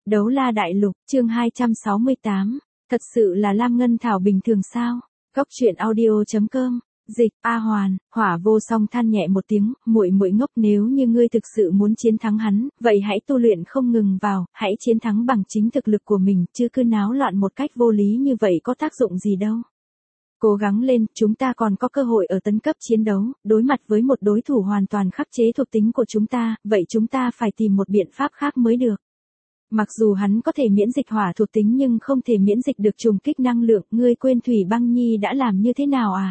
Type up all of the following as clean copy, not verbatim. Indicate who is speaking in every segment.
Speaker 1: Đấu la đại lục, chương 268. Thật sự là Lam Ngân Thảo bình thường sao? Góc truyện audio.com. Dịch, A Hoàn, Hỏa Vô Song than nhẹ một tiếng, muội muội ngốc, nếu như ngươi thực sự muốn chiến thắng hắn, vậy hãy tu luyện không ngừng vào, hãy chiến thắng bằng chính thực lực của mình, chứ cứ náo loạn một cách vô lý như vậy có tác dụng gì đâu. Cố gắng lên, chúng ta còn có cơ hội ở tấn cấp chiến đấu, đối mặt với một đối thủ hoàn toàn khắc chế thuộc tính của chúng ta, vậy chúng ta phải tìm một biện pháp khác mới được. Mặc dù hắn có thể miễn dịch hỏa thuộc tính nhưng không thể miễn dịch được trùng kích năng lượng, ngươi quên Thủy Băng Nhi đã làm như thế nào à?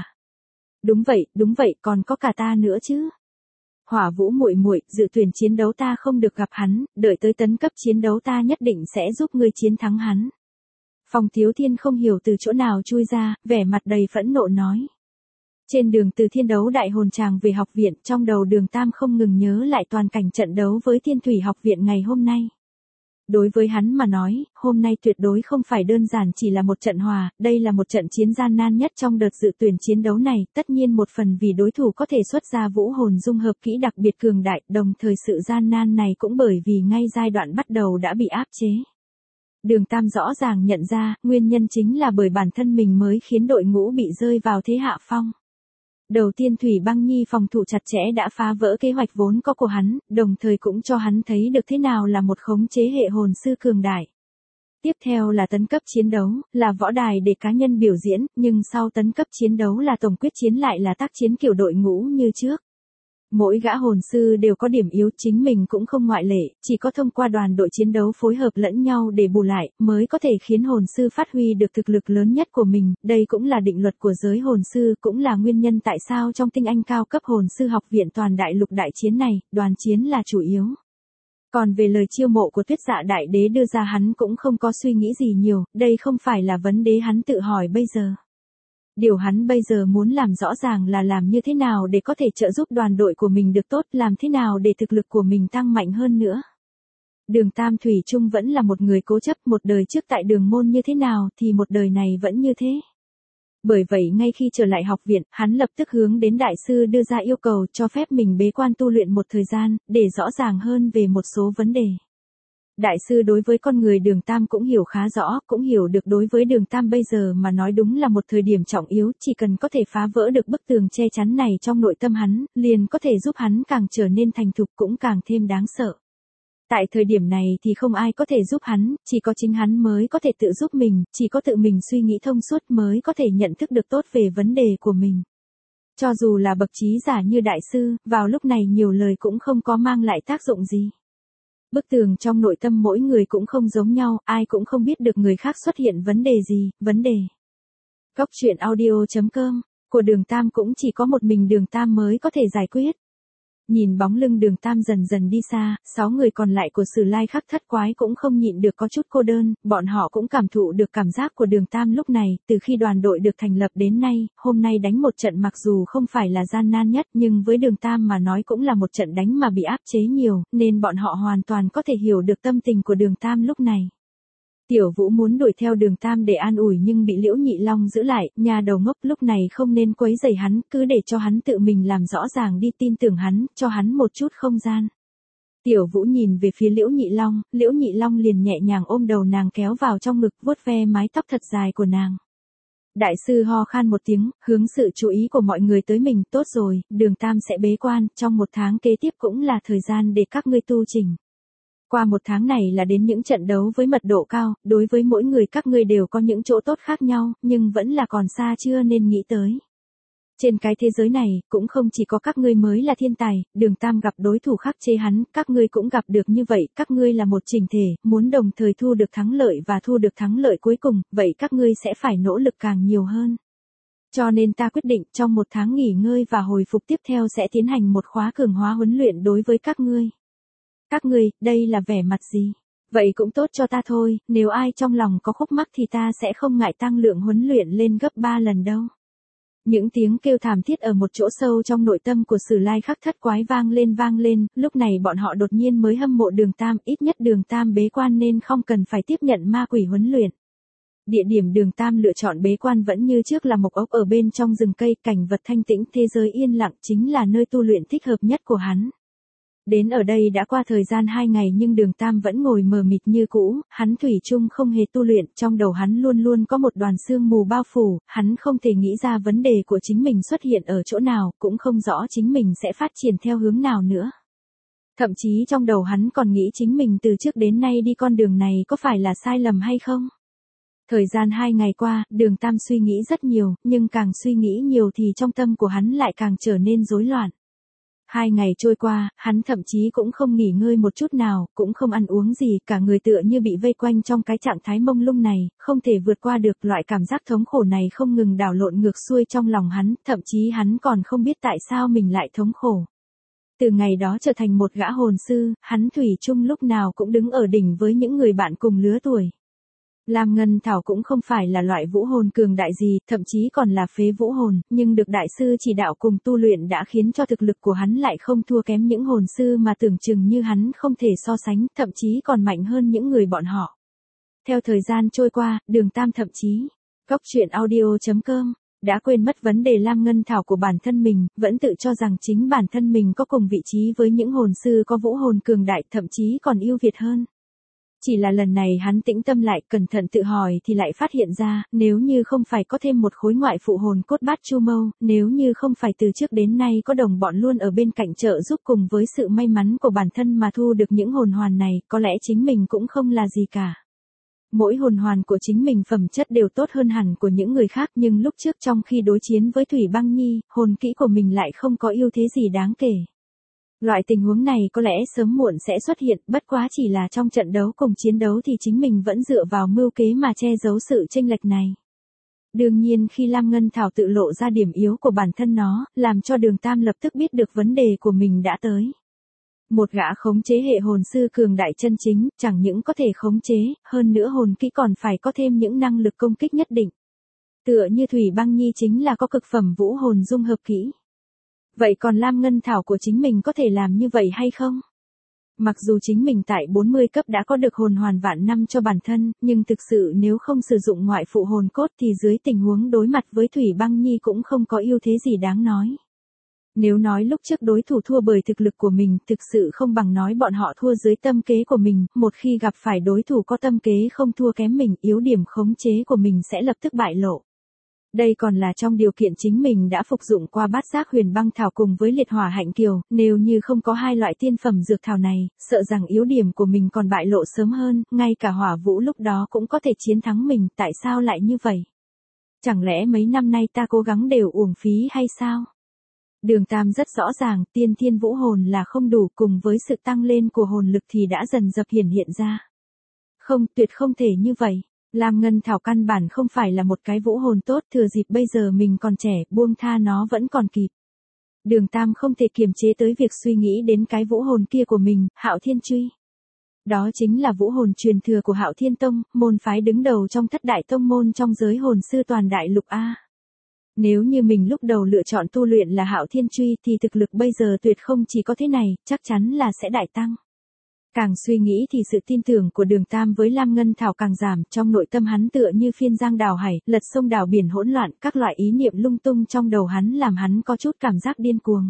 Speaker 1: Đúng vậy, còn có cả ta nữa chứ. Hỏa Vũ muội muội, dự tuyển chiến đấu ta không được gặp hắn, đợi tới tấn cấp chiến đấu ta nhất định sẽ giúp ngươi chiến thắng hắn. Phong Thiếu Thiên không hiểu từ chỗ nào chui ra, vẻ mặt đầy phẫn nộ nói. Trên đường từ Thiên Đấu Đại Hồn Tràng về học viện, trong đầu Đường Tam không ngừng nhớ lại toàn cảnh trận đấu với Thiên Thủy học viện ngày hôm nay. Đối với hắn mà nói, hôm nay tuyệt đối không phải đơn giản chỉ là một trận hòa, đây là một trận chiến gian nan nhất trong đợt dự tuyển chiến đấu này, tất nhiên một phần vì đối thủ có thể xuất ra vũ hồn dung hợp kỹ đặc biệt cường đại, đồng thời sự gian nan này cũng bởi vì ngay giai đoạn bắt đầu đã bị áp chế. Đường Tam rõ ràng nhận ra, nguyên nhân chính là bởi bản thân mình mới khiến đội ngũ bị rơi vào thế hạ phong. Đầu tiên Thủy Băng Nhi phòng thủ chặt chẽ đã phá vỡ kế hoạch vốn có của hắn, đồng thời cũng cho hắn thấy được thế nào là một khống chế hệ hồn sư cường đại. Tiếp theo là tấn cấp chiến đấu, là võ đài để cá nhân biểu diễn, nhưng sau tấn cấp chiến đấu là tổng quyết chiến lại là tác chiến kiểu đội ngũ như trước. Mỗi gã hồn sư đều có điểm yếu, chính mình cũng không ngoại lệ, chỉ có thông qua đoàn đội chiến đấu phối hợp lẫn nhau để bù lại, mới có thể khiến hồn sư phát huy được thực lực lớn nhất của mình, đây cũng là định luật của giới hồn sư, cũng là nguyên nhân tại sao trong tinh anh cao cấp hồn sư học viện toàn đại lục đại chiến này, đoàn chiến là chủ yếu. Còn về lời chiêu mộ của Tuyết Dạ Đại Đế đưa ra hắn cũng không có suy nghĩ gì nhiều, đây không phải là vấn đề hắn tự hỏi bây giờ. Điều hắn bây giờ muốn làm rõ ràng là làm như thế nào để có thể trợ giúp đoàn đội của mình được tốt, làm thế nào để thực lực của mình tăng mạnh hơn nữa. Đường Tam thủy chung vẫn là một người cố chấp, một đời trước tại đường môn như thế nào thì một đời này vẫn như thế. Bởi vậy ngay khi trở lại học viện, hắn lập tức hướng đến đại sư đưa ra yêu cầu cho phép mình bế quan tu luyện một thời gian, để rõ ràng hơn về một số vấn đề. Đại sư đối với con người Đường Tam cũng hiểu khá rõ, cũng hiểu được đối với Đường Tam bây giờ mà nói đúng là một thời điểm trọng yếu, chỉ cần có thể phá vỡ được bức tường che chắn này trong nội tâm hắn, liền có thể giúp hắn càng trở nên thành thục cũng càng thêm đáng sợ. Tại thời điểm này thì không ai có thể giúp hắn, chỉ có chính hắn mới có thể tự giúp mình, chỉ có tự mình suy nghĩ thông suốt mới có thể nhận thức được tốt về vấn đề của mình. Cho dù là bậc trí giả như đại sư, vào lúc này nhiều lời cũng không có mang lại tác dụng gì. Bức tường trong nội tâm mỗi người cũng không giống nhau, ai cũng không biết được người khác xuất hiện vấn đề gì, vấn đề. Góc truyện audio.com, của Đường Tam cũng chỉ có một mình Đường Tam mới có thể giải quyết. Nhìn bóng lưng Đường Tam dần dần đi xa, 6 người còn lại của Sử Lai Khắc Thất Quái cũng không nhịn được có chút cô đơn, bọn họ cũng cảm thụ được cảm giác của Đường Tam lúc này, từ khi đoàn đội được thành lập đến nay, hôm nay đánh một trận mặc dù không phải là gian nan nhất nhưng với Đường Tam mà nói cũng là một trận đánh mà bị áp chế nhiều, nên bọn họ hoàn toàn có thể hiểu được tâm tình của Đường Tam lúc này. Tiểu Vũ muốn đuổi theo Đường Tam để an ủi nhưng bị Liễu Nhị Long giữ lại, nhà đầu ngốc, lúc này không nên quấy rầy hắn, cứ để cho hắn tự mình làm rõ ràng đi, tin tưởng hắn, cho hắn một chút không gian. Tiểu Vũ nhìn về phía Liễu Nhị Long liền nhẹ nhàng ôm đầu nàng kéo vào trong ngực, vuốt ve mái tóc thật dài của nàng. Đại sư ho khan một tiếng, hướng sự chú ý của mọi người tới mình, tốt rồi, Đường Tam sẽ bế quan, trong một tháng kế tiếp cũng là thời gian để các ngươi tu chỉnh. Qua một tháng này là đến những trận đấu với mật độ cao, đối với mỗi người các ngươi đều có những chỗ tốt khác nhau, nhưng vẫn là còn xa chưa nên nghĩ tới. Trên cái thế giới này, cũng không chỉ có các ngươi mới là thiên tài, Đường Tam gặp đối thủ khắc chế hắn, các ngươi cũng gặp được như vậy, các ngươi là một chỉnh thể, muốn đồng thời thu được thắng lợi và thu được thắng lợi cuối cùng, vậy các ngươi sẽ phải nỗ lực càng nhiều hơn. Cho nên ta quyết định trong một tháng nghỉ ngơi và hồi phục tiếp theo sẽ tiến hành một khóa cường hóa huấn luyện đối với các ngươi. Các ngươi, đây là vẻ mặt gì? Vậy cũng tốt cho ta thôi, nếu ai trong lòng có khúc mắc thì ta sẽ không ngại tăng lượng huấn luyện lên gấp 3 lần đâu. Những tiếng kêu thảm thiết ở một chỗ sâu trong nội tâm của Sử Lai Khắc Thất Quái vang lên, lúc này bọn họ đột nhiên mới hâm mộ Đường Tam, ít nhất Đường Tam bế quan nên không cần phải tiếp nhận ma quỷ huấn luyện. Địa điểm Đường Tam lựa chọn bế quan vẫn như trước là một ốc ở bên trong rừng cây, cảnh vật thanh tĩnh, thế giới yên lặng chính là nơi tu luyện thích hợp nhất của hắn. Đến ở đây đã qua thời gian 2 ngày nhưng Đường Tam vẫn ngồi mờ mịt như cũ, hắn thủy chung không hề tu luyện, trong đầu hắn luôn luôn có một đoàn sương mù bao phủ, hắn không thể nghĩ ra vấn đề của chính mình xuất hiện ở chỗ nào, cũng không rõ chính mình sẽ phát triển theo hướng nào nữa. Thậm chí trong đầu hắn còn nghĩ chính mình từ trước đến nay đi con đường này có phải là sai lầm hay không? Thời gian 2 ngày qua, Đường Tam suy nghĩ rất nhiều, nhưng càng suy nghĩ nhiều thì trong tâm của hắn lại càng trở nên rối loạn. 2 ngày trôi qua, hắn thậm chí cũng không nghỉ ngơi một chút nào, cũng không ăn uống gì, cả người tựa như bị vây quanh trong cái trạng thái mông lung này, không thể vượt qua được. Loại cảm giác thống khổ này không ngừng đảo lộn ngược xuôi trong lòng hắn, thậm chí hắn còn không biết tại sao mình lại thống khổ. Từ ngày đó trở thành một gã hồn sư, hắn thủy chung lúc nào cũng đứng ở đỉnh với những người bạn cùng lứa tuổi. Lam Ngân Thảo cũng không phải là loại vũ hồn cường đại gì, thậm chí còn là phế vũ hồn, nhưng được đại sư chỉ đạo cùng tu luyện đã khiến cho thực lực của hắn lại không thua kém những hồn sư mà tưởng chừng như hắn không thể so sánh, thậm chí còn mạnh hơn những người bọn họ. Theo thời gian trôi qua, Đường Tam thậm chí, Cóc Truyện Audio.com, đã quên mất vấn đề Lam Ngân Thảo của bản thân mình, vẫn tự cho rằng chính bản thân mình có cùng vị trí với những hồn sư có vũ hồn cường đại, thậm chí còn ưu việt hơn. Chỉ là lần này hắn tĩnh tâm lại, cẩn thận tự hỏi thì lại phát hiện ra, nếu như không phải có thêm một khối ngoại phụ hồn cốt bát chu mâu, nếu như không phải từ trước đến nay có đồng bọn luôn ở bên cạnh trợ giúp cùng với sự may mắn của bản thân mà thu được những hồn hoàn này, có lẽ chính mình cũng không là gì cả. Mỗi hồn hoàn của chính mình phẩm chất đều tốt hơn hẳn của những người khác, nhưng lúc trước trong khi đối chiến với Thủy Băng Nhi, hồn kỹ của mình lại không có ưu thế gì đáng kể. Loại tình huống này có lẽ sớm muộn sẽ xuất hiện, bất quá chỉ là trong trận đấu cùng chiến đấu thì chính mình vẫn dựa vào mưu kế mà che giấu sự chênh lệch này. Đương nhiên khi Lam Ngân Thảo tự lộ ra điểm yếu của bản thân nó, làm cho Đường Tam lập tức biết được vấn đề của mình đã tới. Một gã khống chế hệ hồn sư cường đại chân chính, chẳng những có thể khống chế, hơn nữa hồn kỹ còn phải có thêm những năng lực công kích nhất định. Tựa như Thủy Băng Nhi chính là có cực phẩm vũ hồn dung hợp kỹ. Vậy còn Lam Ngân Thảo của chính mình có thể làm như vậy hay không? Mặc dù chính mình tại 40 cấp đã có được hồn hoàn vạn năm cho bản thân, nhưng thực sự nếu không sử dụng ngoại phụ hồn cốt thì dưới tình huống đối mặt với Thủy Băng Nhi cũng không có ưu thế gì đáng nói. Nếu nói lúc trước đối thủ thua bởi thực lực của mình, thực sự không bằng nói bọn họ thua dưới tâm kế của mình, một khi gặp phải đối thủ có tâm kế không thua kém mình, yếu điểm khống chế của mình sẽ lập tức bại lộ. Đây còn là trong điều kiện chính mình đã phục dụng qua bát giác huyền băng thảo cùng với liệt hỏa hạnh kiều, nếu như không có hai loại tiên phẩm dược thảo này, sợ rằng yếu điểm của mình còn bại lộ sớm hơn, ngay cả hỏa vũ lúc đó cũng có thể chiến thắng mình, tại sao lại như vậy? Chẳng lẽ mấy năm nay ta cố gắng đều uổng phí hay sao? Đường Tam rất rõ ràng, tiên thiên vũ hồn là không đủ, cùng với sự tăng lên của hồn lực thì đã dần dập hiện ra. Không, tuyệt không thể như vậy. Lam Ngân Thảo căn bản không phải là một cái vũ hồn tốt, thừa dịp bây giờ mình còn trẻ, buông tha nó vẫn còn kịp. Đường Tam không thể kiềm chế tới việc suy nghĩ đến cái vũ hồn kia của mình, Hạo Thiên Truy. Đó chính là vũ hồn truyền thừa của Hạo Thiên Tông, môn phái đứng đầu trong thất đại tông môn trong giới hồn sư toàn đại lục A. Nếu như mình lúc đầu lựa chọn tu luyện là Hạo Thiên Truy thì thực lực bây giờ tuyệt không chỉ có thế này, chắc chắn là sẽ đại tăng. Càng suy nghĩ thì sự tin tưởng của Đường Tam với Lam Ngân Thảo càng giảm, trong nội tâm hắn tựa như phiên giang đào hải, lật sông đào biển hỗn loạn, các loại ý niệm lung tung trong đầu hắn làm hắn có chút cảm giác điên cuồng.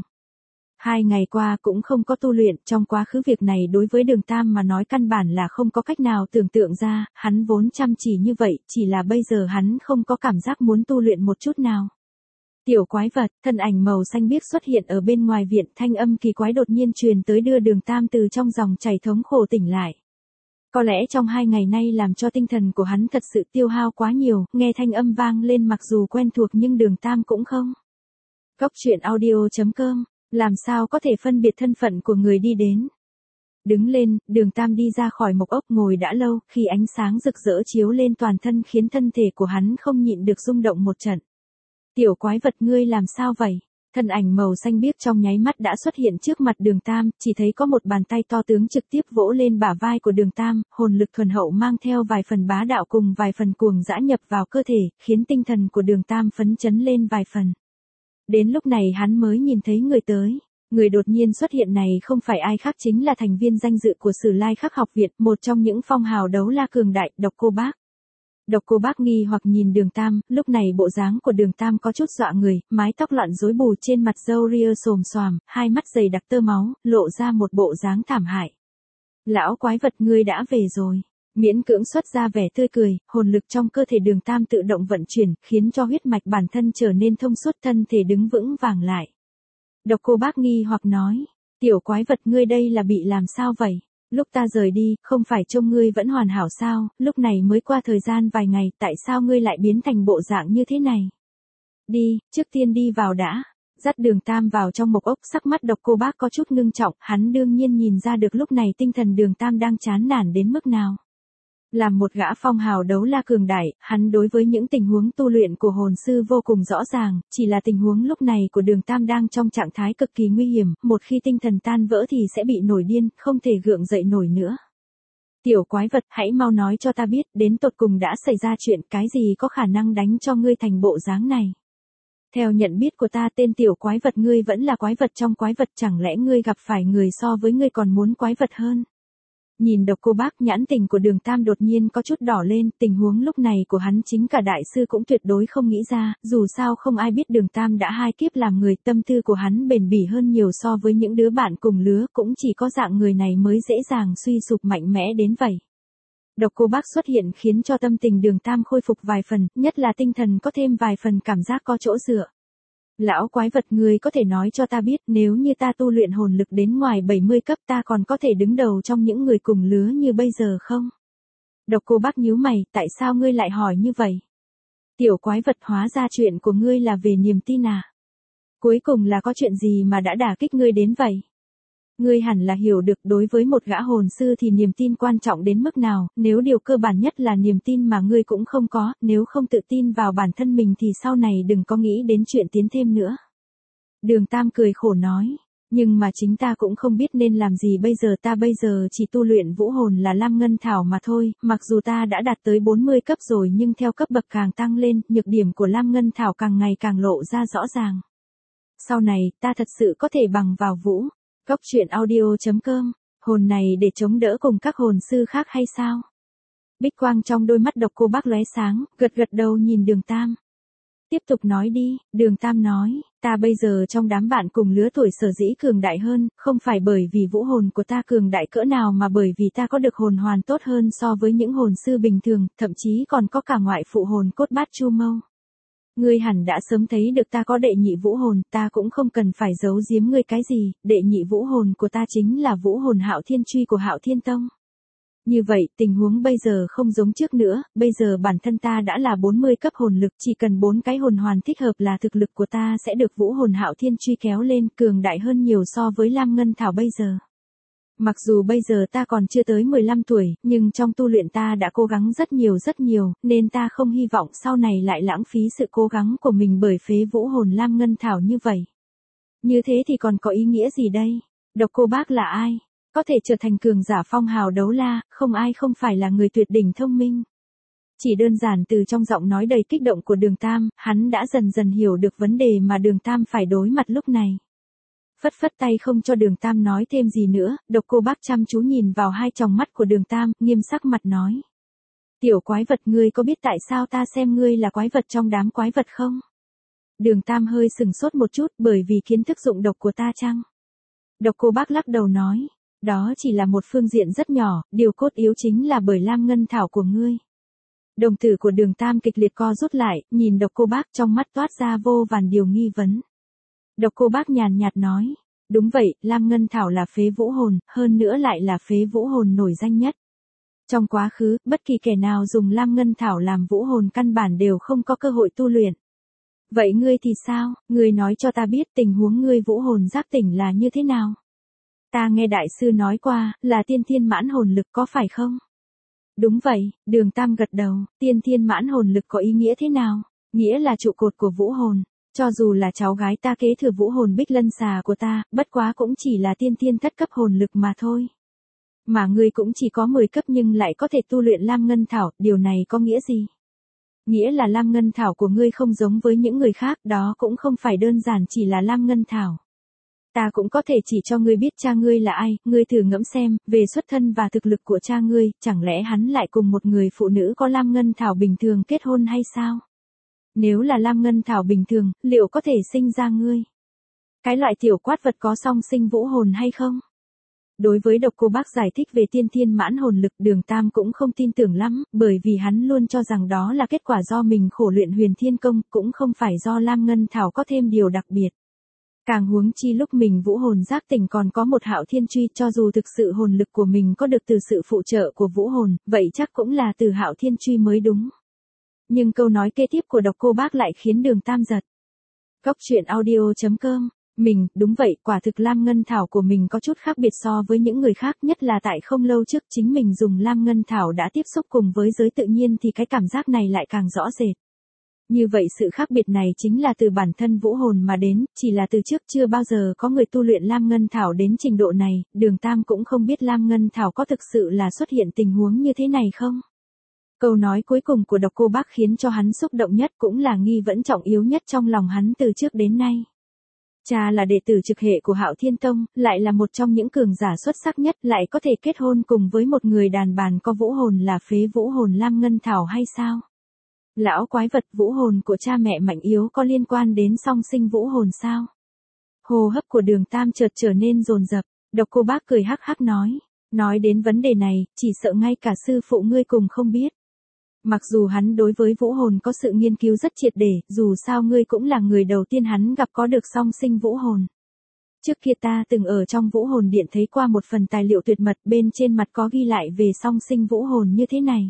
Speaker 1: 2 ngày qua cũng không có tu luyện, trong quá khứ việc này đối với Đường Tam mà nói căn bản là không có cách nào tưởng tượng ra, hắn vốn chăm chỉ như vậy, chỉ là bây giờ hắn không có cảm giác muốn tu luyện một chút nào. Tiểu quái vật, thân ảnh màu xanh biếc xuất hiện ở bên ngoài viện, thanh âm kỳ quái đột nhiên truyền tới đưa Đường Tam từ trong dòng chảy thống khổ tỉnh lại. Có lẽ trong 2 ngày nay làm cho tinh thần của hắn thật sự tiêu hao quá nhiều, nghe thanh âm vang lên mặc dù quen thuộc nhưng Đường Tam cũng không. Cóc Truyện Audio.com, làm sao có thể phân biệt thân phận của người đi đến. Đứng lên, Đường Tam đi ra khỏi mộc ốc ngồi đã lâu, khi ánh sáng rực rỡ chiếu lên toàn thân khiến thân thể của hắn không nhịn được rung động một trận. Tiểu quái vật ngươi làm sao vậy? Thân ảnh màu xanh biếc trong nháy mắt đã xuất hiện trước mặt Đường Tam, chỉ thấy có một bàn tay to tướng trực tiếp vỗ lên bả vai của Đường Tam, hồn lực thuần hậu mang theo vài phần bá đạo cùng vài phần cuồng dã nhập vào cơ thể, khiến tinh thần của Đường Tam phấn chấn lên vài phần. Đến lúc này hắn mới nhìn thấy người tới. Người đột nhiên xuất hiện này không phải ai khác chính là thành viên danh dự của Sử Lai Khắc học viện, một trong những phong hào đấu la cường đại, Độc Cô Bác. Độc Cô Bác nghi hoặc nhìn Đường Tam, lúc này bộ dáng của Đường Tam có chút dọa người, mái tóc loạn rối bù trên mặt râu ria xồm xoàm, hai mắt dày đặc tơ máu, lộ ra một bộ dáng thảm hại. Lão quái vật ngươi đã về rồi. Miễn cưỡng xuất ra vẻ tươi cười, hồn lực trong cơ thể Đường Tam tự động vận chuyển, khiến cho huyết mạch bản thân trở nên thông suốt, thân thể đứng vững vàng lại. Độc Cô Bác nghi hoặc nói, tiểu quái vật ngươi đây là bị làm sao vậy? Lúc ta rời đi, không phải trông ngươi vẫn hoàn hảo sao, lúc này mới qua thời gian vài ngày, tại sao ngươi lại biến thành bộ dạng như thế này? Đi, trước tiên đi vào đã. Dắt Đường Tam vào trong mộc ốc, sắc mắt Độc Cô Bác có chút ngưng trọng, hắn đương nhiên nhìn ra được lúc này tinh thần Đường Tam đang chán nản đến mức nào. Làm một gã phong hào đấu la cường đại, hắn đối với những tình huống tu luyện của hồn sư vô cùng rõ ràng, chỉ là tình huống lúc này của Đường Tam đang trong trạng thái cực kỳ nguy hiểm, một khi tinh thần tan vỡ thì sẽ bị nổi điên, không thể gượng dậy nổi nữa. Tiểu quái vật, hãy mau nói cho ta biết, đến tột cùng đã xảy ra chuyện, cái gì có khả năng đánh cho ngươi thành bộ dáng này. Theo nhận biết của ta, tên tiểu quái vật ngươi vẫn là quái vật trong quái vật, chẳng lẽ ngươi gặp phải người so với ngươi còn muốn quái vật hơn? Nhìn Độc Cô Bác, nhãn tình của Đường Tam đột nhiên có chút đỏ lên, tình huống lúc này của hắn chính cả đại sư cũng tuyệt đối không nghĩ ra, dù sao không ai biết Đường Tam đã 2 kiếp làm người, tâm tư của hắn bền bỉ hơn nhiều so với những đứa bạn cùng lứa, cũng chỉ có dạng người này mới dễ dàng suy sụp mạnh mẽ đến vậy. Độc Cô Bác xuất hiện khiến cho tâm tình Đường Tam khôi phục vài phần, nhất là tinh thần có thêm vài phần cảm giác có chỗ dựa. Lão quái vật, ngươi có thể nói cho ta biết, nếu như ta tu luyện hồn lực đến ngoài 70 cấp ta còn có thể đứng đầu trong những người cùng lứa như bây giờ không? Độc Cô Bác nhíu mày, tại sao ngươi lại hỏi như vậy? Tiểu quái vật, hóa ra chuyện của ngươi là về niềm tin à? Cuối cùng là có chuyện gì mà đã đả kích ngươi đến vậy? Ngươi hẳn là hiểu được, đối với một gã hồn sư thì niềm tin quan trọng đến mức nào, nếu điều cơ bản nhất là niềm tin mà ngươi cũng không có, nếu không tự tin vào bản thân mình thì sau này đừng có nghĩ đến chuyện tiến thêm nữa. Đường Tam cười khổ nói, nhưng mà chính ta cũng không biết nên làm gì bây giờ, ta bây giờ chỉ tu luyện vũ hồn là Lam Ngân Thảo mà thôi, mặc dù ta đã đạt tới 40 cấp rồi nhưng theo cấp bậc càng tăng lên, nhược điểm của Lam Ngân Thảo càng ngày càng lộ ra rõ ràng. Sau này, ta thật sự có thể bằng vào vũ. Góc truyện audio.com, hồn này để chống đỡ cùng các hồn sư khác hay sao? Bích quang trong đôi mắt Độc Cô Bác lóe sáng, gật gật đầu nhìn Đường Tam. Tiếp tục nói đi, Đường Tam nói, ta bây giờ trong đám bạn cùng lứa tuổi sở dĩ cường đại hơn, không phải bởi vì vũ hồn của ta cường đại cỡ nào mà bởi vì ta có được hồn hoàn tốt hơn so với những hồn sư bình thường, thậm chí còn có cả ngoại phụ hồn cốt bát chu mâu. Ngươi hẳn đã sớm thấy được ta có đệ nhị vũ hồn, ta cũng không cần phải giấu giếm ngươi cái gì, đệ nhị vũ hồn của ta chính là vũ hồn Hạo Thiên Truy của Hạo Thiên Tông. Như vậy, tình huống bây giờ không giống trước nữa, bây giờ bản thân ta đã là 40 cấp hồn lực, chỉ cần 4 cái hồn hoàn thích hợp là thực lực của ta sẽ được vũ hồn Hạo Thiên Truy kéo lên, cường đại hơn nhiều so với Lam Ngân Thảo bây giờ. Mặc dù bây giờ ta còn chưa tới 15 tuổi, nhưng trong tu luyện ta đã cố gắng rất nhiều, nên ta không hy vọng sau này lại lãng phí sự cố gắng của mình bởi phế vũ hồn Lam Ngân Thảo như vậy. Như thế thì còn có ý nghĩa gì đây? Độc Cô Bác là ai? Có thể trở thành cường giả phong hào đấu la, không ai không phải là người tuyệt đỉnh thông minh. Chỉ đơn giản từ trong giọng nói đầy kích động của Đường Tam, hắn đã dần dần hiểu được vấn đề mà Đường Tam phải đối mặt lúc này. Phất phất tay không cho Đường Tam nói thêm gì nữa, Độc Cô Bác chăm chú nhìn vào hai tròng mắt của Đường Tam, nghiêm sắc mặt nói. Tiểu quái vật, ngươi có biết tại sao ta xem ngươi là quái vật trong đám quái vật không? Đường Tam hơi sừng sốt một chút, bởi vì kiến thức dụng độc của ta chăng? Độc Cô Bác lắc đầu nói, đó chỉ là một phương diện rất nhỏ, điều cốt yếu chính là bởi Lam Ngân Thảo của ngươi. Đồng tử của Đường Tam kịch liệt co rút lại, nhìn Độc Cô Bác trong mắt toát ra vô vàn điều nghi vấn. Độc Cô Bác nhàn nhạt nói, đúng vậy, Lam Ngân Thảo là phế vũ hồn, hơn nữa lại là phế vũ hồn nổi danh nhất. Trong quá khứ, bất kỳ kẻ nào dùng Lam Ngân Thảo làm vũ hồn căn bản đều không có cơ hội tu luyện. Vậy ngươi thì sao, ngươi nói cho ta biết tình huống ngươi vũ hồn giác tỉnh là như thế nào? Ta nghe đại sư nói qua, là tiên thiên mãn hồn lực có phải không? Đúng vậy, Đường Tam gật đầu, tiên thiên mãn hồn lực có ý nghĩa thế nào? Nghĩa là trụ cột của vũ hồn. Cho dù là cháu gái ta kế thừa vũ hồn Bích Lân Xà của ta, bất quá cũng chỉ là tiên thiên thất cấp hồn lực mà thôi. Mà ngươi cũng chỉ có 10 cấp nhưng lại có thể tu luyện Lam Ngân Thảo, điều này có nghĩa gì? Nghĩa là Lam Ngân Thảo của ngươi không giống với những người khác, đó cũng không phải đơn giản chỉ là Lam Ngân Thảo. Ta cũng có thể chỉ cho ngươi biết cha ngươi là ai, ngươi thử ngẫm xem, về xuất thân và thực lực của cha ngươi, chẳng lẽ hắn lại cùng một người phụ nữ có lam ngân thảo bình thường kết hôn hay sao? Nếu là lam ngân thảo bình thường, liệu có thể sinh ra ngươi? Cái loại tiểu quát vật có song sinh vũ hồn hay không? Đối với Độc Cô Bác giải thích về tiên thiên mãn hồn lực, Đường Tam cũng không tin tưởng lắm, bởi vì hắn luôn cho rằng đó là kết quả do mình khổ luyện Huyền Thiên Công, cũng không phải do lam ngân thảo có thêm điều đặc biệt. Càng huống chi lúc mình vũ hồn giác tỉnh còn có một Hạo Thiên Truy, cho dù thực sự hồn lực của mình có được từ sự phụ trợ của vũ hồn, vậy chắc cũng là từ Hạo Thiên Truy mới đúng. Nhưng câu nói kế tiếp của Độc Cô Bác lại khiến Đường Tam giật. Cốc truyện audio.com. Đúng vậy, quả thực lam ngân thảo của mình có chút khác biệt so với những người khác, nhất là tại không lâu trước chính mình dùng lam ngân thảo đã tiếp xúc cùng với giới tự nhiên thì cái cảm giác này lại càng rõ rệt. Như vậy sự khác biệt này chính là từ bản thân vũ hồn mà đến, chỉ là từ trước chưa bao giờ có người tu luyện lam ngân thảo đến trình độ này, Đường Tam cũng không biết lam ngân thảo có thực sự là xuất hiện tình huống như thế này không. Câu nói cuối cùng của Độc Cô Bác khiến cho hắn xúc động nhất, cũng là nghi vấn trọng yếu nhất trong lòng hắn từ trước đến nay. Cha là đệ tử trực hệ của Hạo Thiên Tông, lại là một trong những cường giả xuất sắc nhất, lại có thể kết hôn cùng với một người đàn bà có vũ hồn là phế vũ hồn lam ngân thảo hay sao? Lão quái vật, vũ hồn của cha mẹ mạnh yếu có liên quan đến song sinh vũ hồn sao? Hô hấp của Đường Tam chợt trở nên dồn dập, Độc Cô Bác cười hắc hắc nói đến vấn đề này, chỉ sợ ngay cả sư phụ ngươi cùng không biết. Mặc dù hắn đối với vũ hồn có sự nghiên cứu rất triệt để, dù sao ngươi cũng là người đầu tiên hắn gặp có được song sinh vũ hồn. Trước kia ta từng ở trong vũ hồn điện thấy qua một phần tài liệu tuyệt mật, bên trên mặt có ghi lại về song sinh vũ hồn như thế này.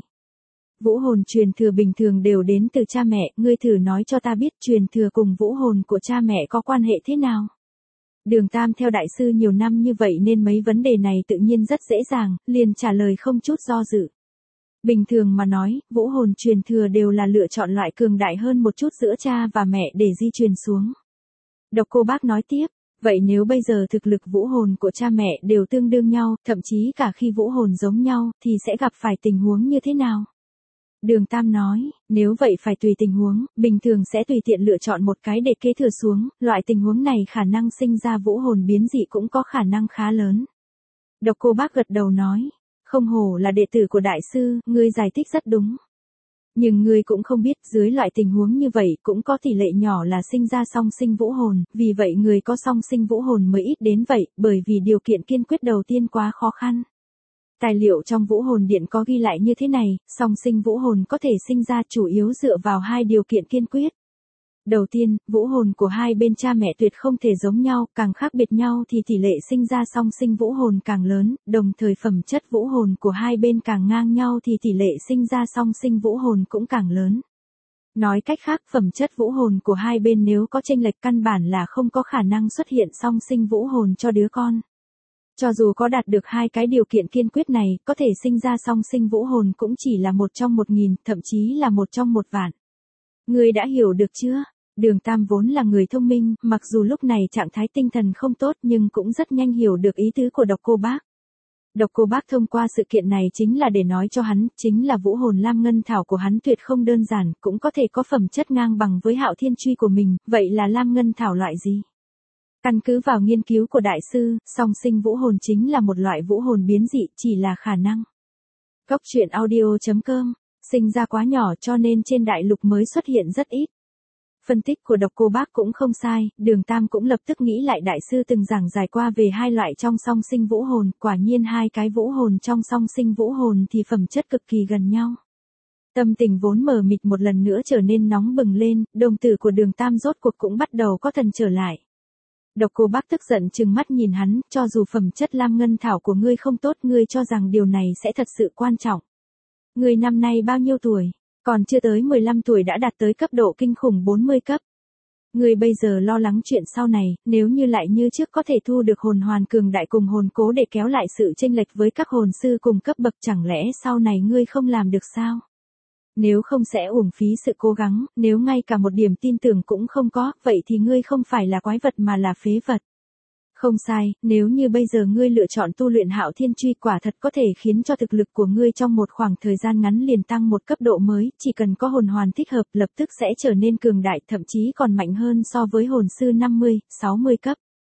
Speaker 1: Vũ hồn truyền thừa bình thường đều đến từ cha mẹ, ngươi thử nói cho ta biết truyền thừa cùng vũ hồn của cha mẹ có quan hệ thế nào? Đường Tam theo đại sư nhiều năm như vậy nên mấy vấn đề này tự nhiên rất dễ dàng, liền trả lời không chút do dự. Bình thường mà nói, vũ hồn truyền thừa đều là lựa chọn loại cường đại hơn một chút giữa cha và mẹ để di truyền xuống. Độc Cô Bác nói tiếp, vậy nếu bây giờ thực lực vũ hồn của cha mẹ đều tương đương nhau, thậm chí cả khi vũ hồn giống nhau, thì sẽ gặp phải tình huống như thế nào? Đường Tam nói, nếu vậy phải tùy tình huống, bình thường sẽ tùy tiện lựa chọn một cái để kế thừa xuống, loại tình huống này khả năng sinh ra vũ hồn biến dị cũng có khả năng khá lớn. Độc Cô Bác gật đầu nói, không hổ là đệ tử của đại sư, ngươi giải thích rất đúng. Nhưng ngươi cũng không biết, dưới loại tình huống như vậy cũng có tỷ lệ nhỏ là sinh ra song sinh vũ hồn, vì vậy người có song sinh vũ hồn mới ít đến vậy, bởi vì điều kiện kiên quyết đầu tiên quá khó khăn. Tài liệu trong vũ hồn điện có ghi lại như thế này, song sinh vũ hồn có thể sinh ra chủ yếu dựa vào hai điều kiện kiên quyết. Đầu tiên, vũ hồn của hai bên cha mẹ tuyệt không thể giống nhau, càng khác biệt nhau thì tỷ lệ sinh ra song sinh vũ hồn càng lớn, đồng thời phẩm chất vũ hồn của hai bên càng ngang nhau thì tỷ lệ sinh ra song sinh vũ hồn cũng càng lớn. Nói cách khác, phẩm chất vũ hồn của hai bên nếu có chênh lệch căn bản là không có khả năng xuất hiện song sinh vũ hồn cho đứa con. Cho dù có đạt được hai cái điều kiện kiên quyết này, có thể sinh ra song sinh vũ hồn cũng chỉ là 1 trong 1000, thậm chí là 1 trong 1 vạn. Ngươi đã hiểu được chưa? Đường Tam vốn là người thông minh, mặc dù lúc này trạng thái tinh thần không tốt nhưng cũng rất nhanh hiểu được ý tứ của Độc Cô Bác. Độc Cô Bác thông qua sự kiện này chính là để nói cho hắn, chính là vũ hồn lam ngân thảo của hắn tuyệt không đơn giản, cũng có thể có phẩm chất ngang bằng với Hạo Thiên Truy của mình, vậy là lam ngân thảo loại gì? Căn cứ vào nghiên cứu của đại sư, song sinh vũ hồn chính là một loại vũ hồn biến dị, chỉ là khả năng. Cốc truyện audio.com, sinh ra quá nhỏ cho nên trên đại lục mới xuất hiện rất ít. Phân tích của Độc Cô Bác cũng không sai, Đường Tam cũng lập tức nghĩ lại đại sư từng giảng giải qua về hai loại trong song sinh vũ hồn, quả nhiên hai cái vũ hồn trong song sinh vũ hồn thì phẩm chất cực kỳ gần nhau. Tâm tình vốn mờ mịt một lần nữa trở nên nóng bừng lên, đồng tử của Đường Tam rốt cuộc cũng bắt đầu có thần trở lại. Độc Cô Bác tức giận trừng mắt nhìn hắn, cho dù phẩm chất lam ngân thảo của ngươi không tốt, ngươi cho rằng điều này sẽ thật sự quan trọng. Ngươi năm nay bao nhiêu tuổi? Còn chưa tới 15 tuổi đã đạt tới cấp độ kinh khủng 40 cấp. Ngươi bây giờ lo lắng chuyện sau này, nếu như lại như trước có thể thu được hồn hoàn cường đại cùng hồn cố để kéo lại sự chênh lệch với các hồn sư cùng cấp bậc, chẳng lẽ sau này ngươi không làm được sao? Nếu không sẽ uổng phí sự cố gắng, nếu ngay cả một điểm tin tưởng cũng không có, vậy thì ngươi không phải là quái vật mà là phế vật. Không sai, nếu như bây giờ ngươi lựa chọn tu luyện Hạo Thiên Truy quả thật có thể khiến cho thực lực của ngươi trong một khoảng thời gian ngắn liền tăng một cấp độ mới, chỉ cần có hồn hoàn thích hợp lập tức sẽ trở nên cường đại, thậm chí còn mạnh hơn so với hồn sư 50, 60 cấp.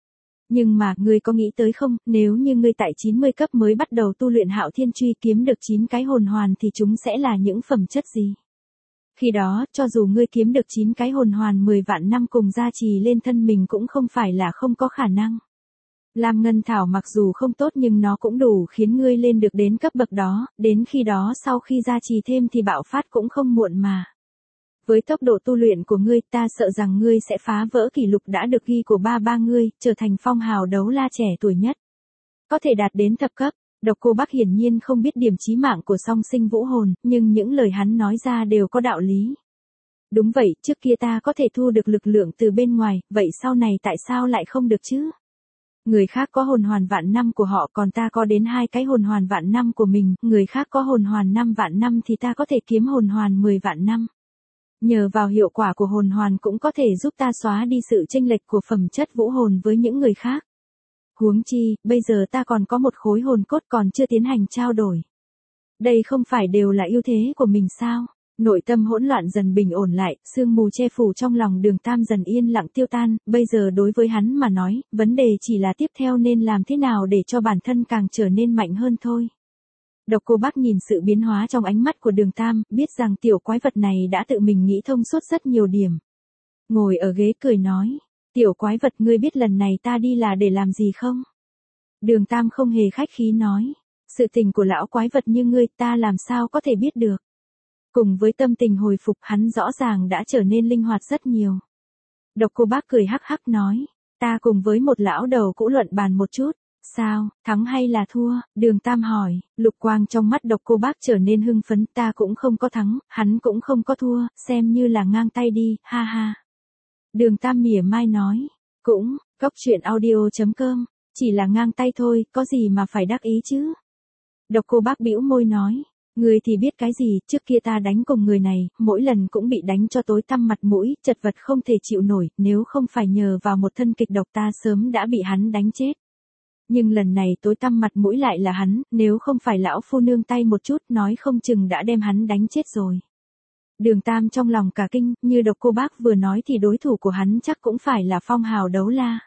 Speaker 1: Nhưng mà, ngươi có nghĩ tới không, nếu như ngươi tại 90 cấp mới bắt đầu tu luyện Hạo Thiên Truy kiếm được 9 cái hồn hoàn thì chúng sẽ là những phẩm chất gì? Khi đó, cho dù ngươi kiếm được 9 cái hồn hoàn 10 vạn năm cùng gia trì lên thân mình cũng không phải là không có khả năng. Lam Ngân Thảo mặc dù không tốt nhưng nó cũng đủ khiến ngươi lên được đến cấp bậc đó, đến khi đó sau khi gia trì thêm thì bạo phát cũng không muộn mà. Với tốc độ tu luyện của ngươi, ta sợ rằng ngươi sẽ phá vỡ kỷ lục đã được ghi của ba ngươi, trở thành phong hào đấu la trẻ tuổi nhất. Có thể đạt đến thập cấp. Độc Cô Bác hiển nhiên không biết điểm chí mạng của song sinh vũ hồn, nhưng những lời hắn nói ra đều có đạo lý. Đúng vậy, trước kia ta có thể thu được lực lượng từ bên ngoài, vậy sau này tại sao lại không được chứ? Người khác có hồn hoàn vạn năm của họ còn ta có đến 2 cái hồn hoàn vạn năm của mình, người khác có hồn hoàn 5 vạn năm thì ta có thể kiếm hồn hoàn 10 vạn năm. Nhờ vào hiệu quả của hồn hoàn cũng có thể giúp ta xóa đi sự chênh lệch của phẩm chất vũ hồn với những người khác. Huống chi, bây giờ ta còn có một khối hồn cốt còn chưa tiến hành trao đổi. Đây không phải đều là ưu thế của mình sao? Nội tâm hỗn loạn dần bình ổn lại, sương mù che phủ trong lòng Đường Tam dần yên lặng tiêu tan, bây giờ đối với hắn mà nói, vấn đề chỉ là tiếp theo nên làm thế nào để cho bản thân càng trở nên mạnh hơn thôi. Độc Cô Bác nhìn sự biến hóa trong ánh mắt của Đường Tam, biết rằng tiểu quái vật này đã tự mình nghĩ thông suốt rất nhiều điểm. Ngồi ở ghế cười nói, tiểu quái vật ngươi biết lần này ta đi là để làm gì không? Đường Tam không hề khách khí nói, sự tình của lão quái vật như ngươi ta làm sao có thể biết được. Cùng với tâm tình hồi phục hắn rõ ràng đã trở nên linh hoạt rất nhiều. Độc Cô Bác cười hắc hắc nói, ta cùng với một lão đầu cũ luận bàn một chút. Sao, thắng hay là thua? Đường Tam hỏi, lục quang trong mắt Độc Cô Bác trở nên hưng phấn, ta cũng không có thắng, hắn cũng không có thua, xem như là ngang tay đi, ha ha. Đường Tam mỉa mai nói, cũng, coctruyện.audio.com, chỉ là ngang tay thôi, có gì mà phải đắc ý chứ? Độc Cô Bác bĩu môi nói, người thì biết cái gì, trước kia ta đánh cùng người này, mỗi lần cũng bị đánh cho tối tăm mặt mũi, chật vật không thể chịu nổi, nếu không phải nhờ vào một thân kịch độc ta sớm đã bị hắn đánh chết. Nhưng lần này tối tăm mặt mũi lại là hắn, nếu không phải lão phu nương tay một chút nói không chừng đã đem hắn đánh chết rồi. Đường Tam trong lòng cả kinh, như Độc Cô Bác vừa nói thì đối thủ của hắn chắc cũng phải là phong hào đấu la.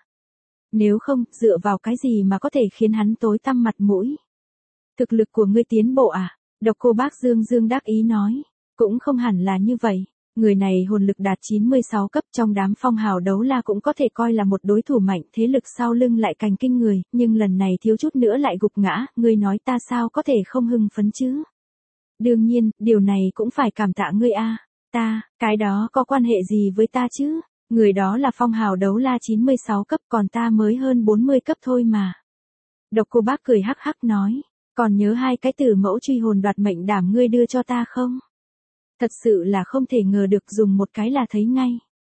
Speaker 1: Nếu không, dựa vào cái gì mà có thể khiến hắn tối tăm mặt mũi? Thực lực của ngươi tiến bộ à? Độc Cô Bác dương dương đắc ý nói, cũng không hẳn là như vậy. Người này hồn lực đạt 96 cấp trong đám phong hào đấu la cũng có thể coi là một đối thủ mạnh, thế lực sau lưng lại cành kinh người, nhưng lần này thiếu chút nữa lại gục ngã, ngươi nói ta sao có thể không hưng phấn chứ? Đương nhiên, điều này cũng phải cảm tạ ngươi a. Ta, cái đó có quan hệ gì với ta chứ? Người đó là phong hào đấu la 96 cấp còn ta mới hơn 40 cấp thôi mà. Độc Cô Bác cười hắc hắc nói, còn nhớ 2 cái tử mẫu truy hồn đoạt mệnh đảm ngươi đưa cho ta không? Thật sự là không thể ngờ được dùng một cái là thấy ngay.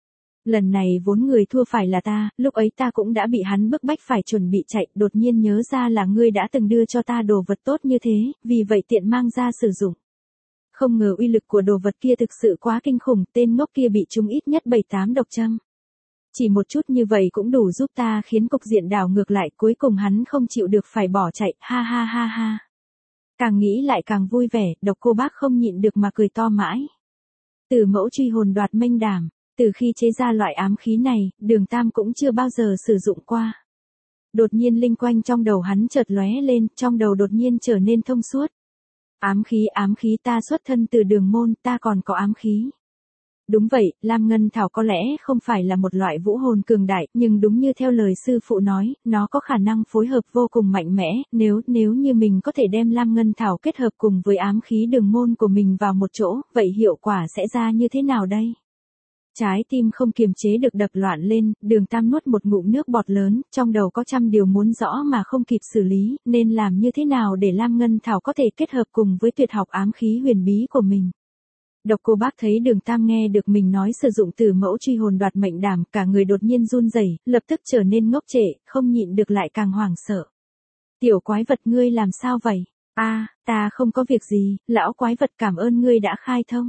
Speaker 1: Lần này vốn người thua phải là ta, lúc ấy ta cũng đã bị hắn bức bách phải chuẩn bị chạy, đột nhiên nhớ ra là ngươi đã từng đưa cho ta đồ vật tốt như thế, vì vậy tiện mang ra sử dụng. Không ngờ uy lực của đồ vật kia thực sự quá kinh khủng, tên ngốc kia bị trúng ít nhất 7-8 độc châm. Chỉ một chút như vậy cũng đủ giúp ta khiến cục diện đảo ngược lại, cuối cùng hắn không chịu được phải bỏ chạy, ha ha ha ha. Càng nghĩ lại càng vui vẻ, Độc Cô Bác không nhịn được mà cười to mãi. Tử mẫu truy hồn đoạt mệnh đảm, từ khi chế ra loại ám khí này, Đường Tam cũng chưa bao giờ sử dụng qua. Đột nhiên linh quanh trong đầu hắn chợt lóe lên, trong đầu đột nhiên trở nên thông suốt. Ám khí ta xuất thân từ Đường môn, ta còn có ám khí. Đúng vậy, Lam Ngân Thảo có lẽ không phải là một loại vũ hồn cường đại, nhưng đúng như theo lời sư phụ nói, nó có khả năng phối hợp vô cùng mạnh mẽ, nếu như mình có thể đem Lam Ngân Thảo kết hợp cùng với ám khí Đường môn của mình vào một chỗ, vậy hiệu quả sẽ ra như thế nào đây? Trái tim không kiềm chế được đập loạn lên, Đường Tam nuốt một ngụm nước bọt lớn, trong đầu có trăm điều muốn rõ mà không kịp xử lý, nên làm như thế nào để Lam Ngân Thảo có thể kết hợp cùng với tuyệt học ám khí huyền bí của mình. Độc Cô Bác thấy Đường Tam nghe được mình nói sử dụng tử mẫu truy hồn đoạt mệnh đảm, cả người đột nhiên run rẩy, lập tức trở nên ngốc trệ, không nhịn được lại càng hoảng sợ. Tiểu quái vật ngươi làm sao vậy? Ta không có việc gì, lão quái vật cảm ơn ngươi đã khai thông.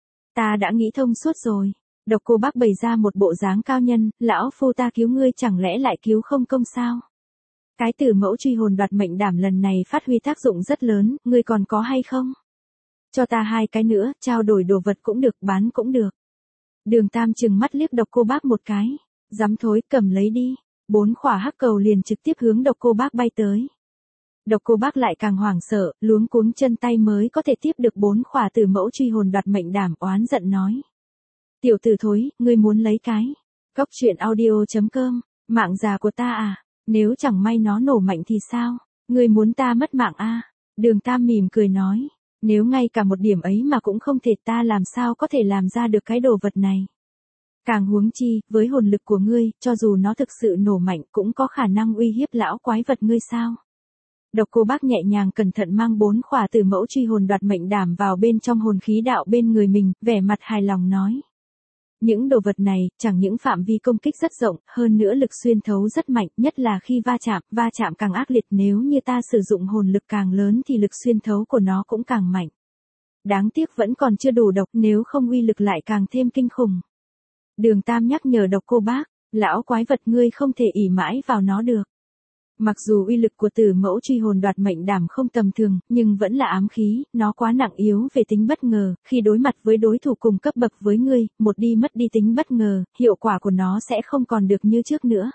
Speaker 1: Ta đã nghĩ thông suốt rồi. Độc Cô Bác bày ra một bộ dáng cao nhân, lão phu ta cứu ngươi chẳng lẽ lại cứu không công sao? Cái tử mẫu truy hồn đoạt mệnh đảm lần này phát huy tác dụng rất lớn, ngươi còn có hay không? Cho ta 2 cái nữa, trao đổi đồ vật cũng được, bán cũng được. Đường Tam trừng mắt liếc Độc Cô Bác một cái. Dám thối, cầm lấy đi. 4 khỏa hắc cầu liền trực tiếp hướng Độc Cô Bác bay tới. Độc Cô Bác lại càng hoảng sợ, luống cuống chân tay mới có thể tiếp được 4 khỏa Tử Mẫu Truy Hồn Đoạt Mệnh Đàm, oán giận nói. Tiểu tử thối, ngươi muốn lấy cái. Cóc truyện audio.com, mạng già của ta à, nếu chẳng may nó nổ mạnh thì sao? Ngươi muốn ta mất mạng à? Đường Tam mỉm cười nói, nếu ngay cả một điểm ấy mà cũng không thể, ta làm sao có thể làm ra được cái đồ vật này. Càng huống chi, với hồn lực của ngươi, cho dù nó thực sự nổ mạnh cũng có khả năng uy hiếp lão quái vật ngươi sao? Độc Cô Bác nhẹ nhàng cẩn thận mang 4 khỏa Tử Mẫu Truy Hồn Đoạt Mệnh Đàm vào bên trong hồn khí đạo bên người mình, vẻ mặt hài lòng nói. Những đồ vật này, chẳng những phạm vi công kích rất rộng, hơn nữa lực xuyên thấu rất mạnh, nhất là khi va chạm càng ác liệt, nếu như ta sử dụng hồn lực càng lớn thì lực xuyên thấu của nó cũng càng mạnh. Đáng tiếc vẫn còn chưa đủ độc, nếu không uy lực lại càng thêm kinh khủng. Đường Tam nhắc nhở Độc Cô Bác, lão quái vật ngươi không thể ỷ mãi vào nó được. Mặc dù uy lực của Tử Mẫu Truy Hồn Đoạt Mệnh Đàm không tầm thường, nhưng vẫn là ám khí, nó quá nặng yếu về tính bất ngờ, khi đối mặt với đối thủ cùng cấp bậc với ngươi, một đi mất đi tính bất ngờ, hiệu quả của nó sẽ không còn được như trước nữa.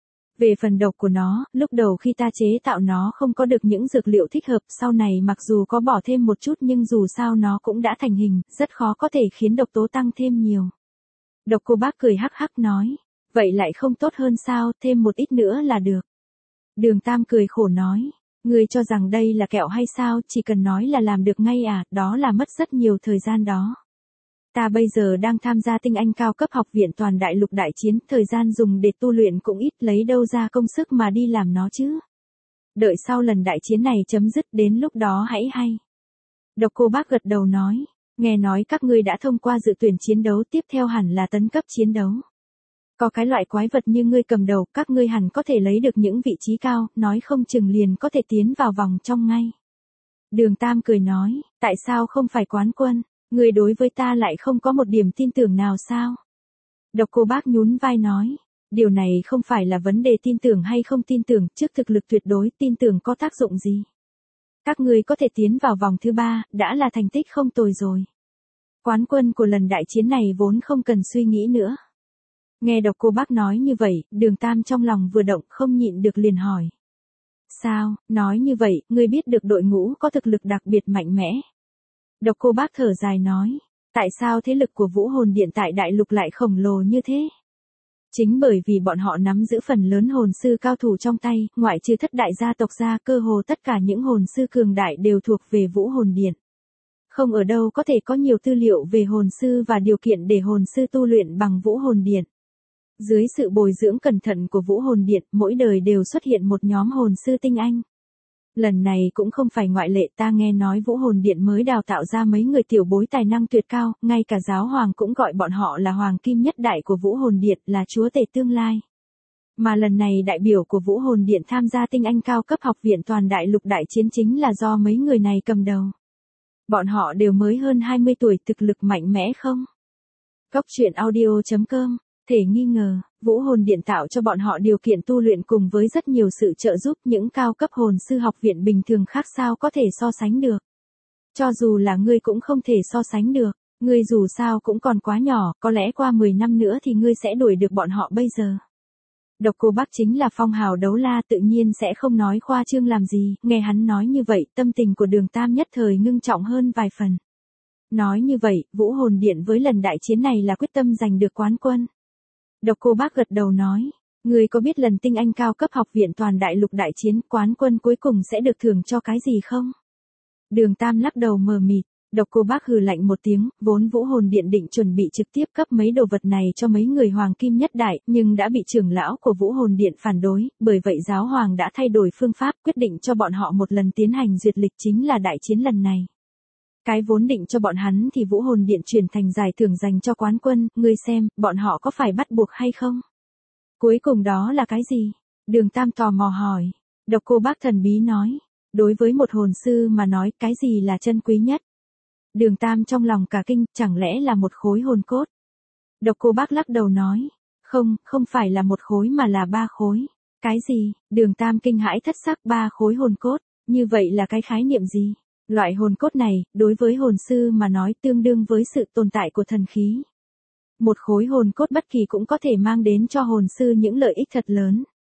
Speaker 1: Về phần độc của nó, lúc đầu khi ta chế tạo nó không có được những dược liệu thích hợp, sau này mặc dù có bỏ thêm một chút nhưng dù sao nó cũng đã thành hình, rất khó có thể khiến độc tố tăng thêm nhiều. Độc Cô Bác cười hắc hắc nói, vậy lại không tốt hơn sao, thêm một ít nữa là được. Đường Tam cười khổ nói, ngươi cho rằng đây là kẹo hay sao, chỉ cần nói là làm được ngay à, đó là mất rất nhiều thời gian đó. Ta bây giờ đang tham gia tinh anh cao cấp học viện toàn đại lục đại chiến, thời gian dùng để tu luyện cũng ít, lấy đâu ra công sức mà đi làm nó chứ. Đợi sau lần đại chiến này chấm dứt, đến lúc đó hãy hay. Độc Cô Bác gật đầu nói, nghe nói các ngươi đã thông qua dự tuyển chiến đấu, tiếp theo hẳn là tấn cấp chiến đấu. Có cái loại quái vật như ngươi cầm đầu, các ngươi hẳn có thể lấy được những vị trí cao, nói không chừng liền có thể tiến vào vòng trong ngay. Đường Tam cười nói, tại sao không phải quán quân, ngươi đối với ta lại không có một điểm tin tưởng nào sao? Độc Cô Bác nhún vai nói, điều này không phải là vấn đề tin tưởng hay không tin tưởng, trước thực lực tuyệt đối tin tưởng có tác dụng gì. Các ngươi có thể tiến vào vòng thứ 3, đã là thành tích không tồi rồi. Quán quân của lần đại chiến này vốn không cần suy nghĩ nữa. Nghe Độc Cô Bác nói như vậy, Đường Tam trong lòng vừa động không nhịn được liền hỏi. Sao, nói như vậy, ngươi biết được đội ngũ có thực lực đặc biệt mạnh mẽ. Độc Cô Bác thở dài nói, tại sao thế lực của Vũ Hồn Điện tại đại lục lại khổng lồ như thế? Chính bởi vì bọn họ nắm giữ phần lớn hồn sư cao thủ trong tay, ngoại trừ Thất đại gia tộc ra, cơ hồ tất cả những hồn sư cường đại đều thuộc về Vũ Hồn Điện. Không ở đâu có thể có nhiều tư liệu về hồn sư và điều kiện để hồn sư tu luyện bằng Vũ Hồn Điện. Dưới sự bồi dưỡng cẩn thận của Vũ Hồn Điện, mỗi đời đều xuất hiện một nhóm hồn sư tinh anh. Lần này cũng không phải ngoại lệ, ta nghe nói Vũ Hồn Điện mới đào tạo ra mấy người tiểu bối tài năng tuyệt cao, ngay cả giáo hoàng cũng gọi bọn họ là hoàng kim nhất đại của Vũ Hồn Điện, là chúa tể tương lai. Mà lần này đại biểu của Vũ Hồn Điện tham gia tinh anh cao cấp học viện toàn đại lục đại chiến chính là do mấy người này cầm đầu. Bọn họ đều mới hơn 20 tuổi, thực lực mạnh mẽ không? Cóc truyện audio.com, thể nghi ngờ, Vũ Hồn Điện tạo cho bọn họ điều kiện tu luyện cùng với rất nhiều sự trợ giúp, những cao cấp hồn sư học viện bình thường khác sao có thể so sánh được. Cho dù là ngươi cũng không thể so sánh được, ngươi dù sao cũng còn quá nhỏ, có lẽ qua 10 năm nữa thì ngươi sẽ đuổi được bọn họ bây giờ. Độc Cô Bác chính là phong hào đấu la, tự nhiên sẽ không nói khoa trương làm gì, nghe hắn nói như vậy, tâm tình của Đường Tam nhất thời ngưng trọng hơn vài phần. Nói như vậy, Vũ Hồn Điện với lần đại chiến này là quyết tâm giành được quán quân. Độc Cô Bác gật đầu nói, ngươi có biết lần tinh anh cao cấp học viện toàn đại lục đại chiến, quán quân cuối cùng sẽ được thưởng cho cái gì không? Đường Tam lắc đầu mờ mịt. Độc Cô Bác hừ lạnh một tiếng, vốn Vũ Hồn Điện định chuẩn bị trực tiếp cấp mấy đồ vật này cho mấy người hoàng kim nhất đại, nhưng đã bị trưởng lão của Vũ Hồn Điện phản đối, bởi vậy giáo hoàng đã thay đổi phương pháp, quyết định cho bọn họ một lần tiến hành duyệt lịch, chính là đại chiến lần này. Cái vốn định cho bọn hắn thì Vũ Hồn Điện chuyển thành giải thưởng dành cho quán quân, ngươi xem, bọn họ có phải bắt buộc hay không? Cuối cùng đó là cái gì? Đường Tam tò mò hỏi. Độc Cô Bác thần bí nói, đối với một hồn sư mà nói, cái gì là chân quý nhất? Đường Tam trong lòng cả kinh, chẳng lẽ là một khối hồn cốt? Độc Cô Bác lắc đầu nói, không phải là một khối mà là 3 khối. Cái gì? Đường Tam kinh hãi thất sắc, 3 khối hồn cốt, như vậy là cái khái niệm gì? Loại hồn cốt này, đối với hồn sư mà nói tương đương với sự tồn tại của thần khí. Một khối hồn cốt bất kỳ cũng có thể mang đến cho hồn sư những lợi ích thật lớn.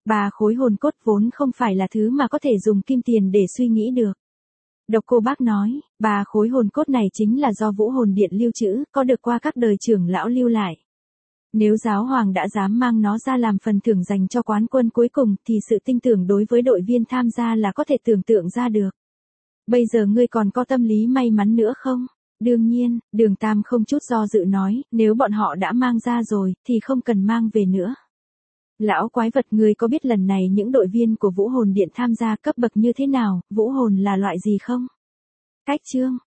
Speaker 1: 3 khối hồn cốt vốn không phải là thứ mà có thể dùng kim tiền để suy nghĩ được. Độc Cô Bác nói, 3 khối hồn cốt này chính là do Vũ Hồn Điện lưu trữ, có được qua các đời trưởng lão lưu lại. Nếu giáo hoàng đã dám mang nó ra làm phần thưởng dành cho quán quân cuối cùng thì sự tin tưởng đối với đội viên tham gia là có thể tưởng tượng ra được. Bây giờ ngươi còn có tâm lý may mắn nữa không? Đương nhiên, Đường Tam không chút do dự nói, nếu bọn họ đã mang ra rồi thì không cần mang về nữa. Lão quái vật, ngươi có biết lần này những đội viên của Vũ Hồn Điện tham gia cấp bậc như thế nào, vũ hồn là loại gì không? Cách chương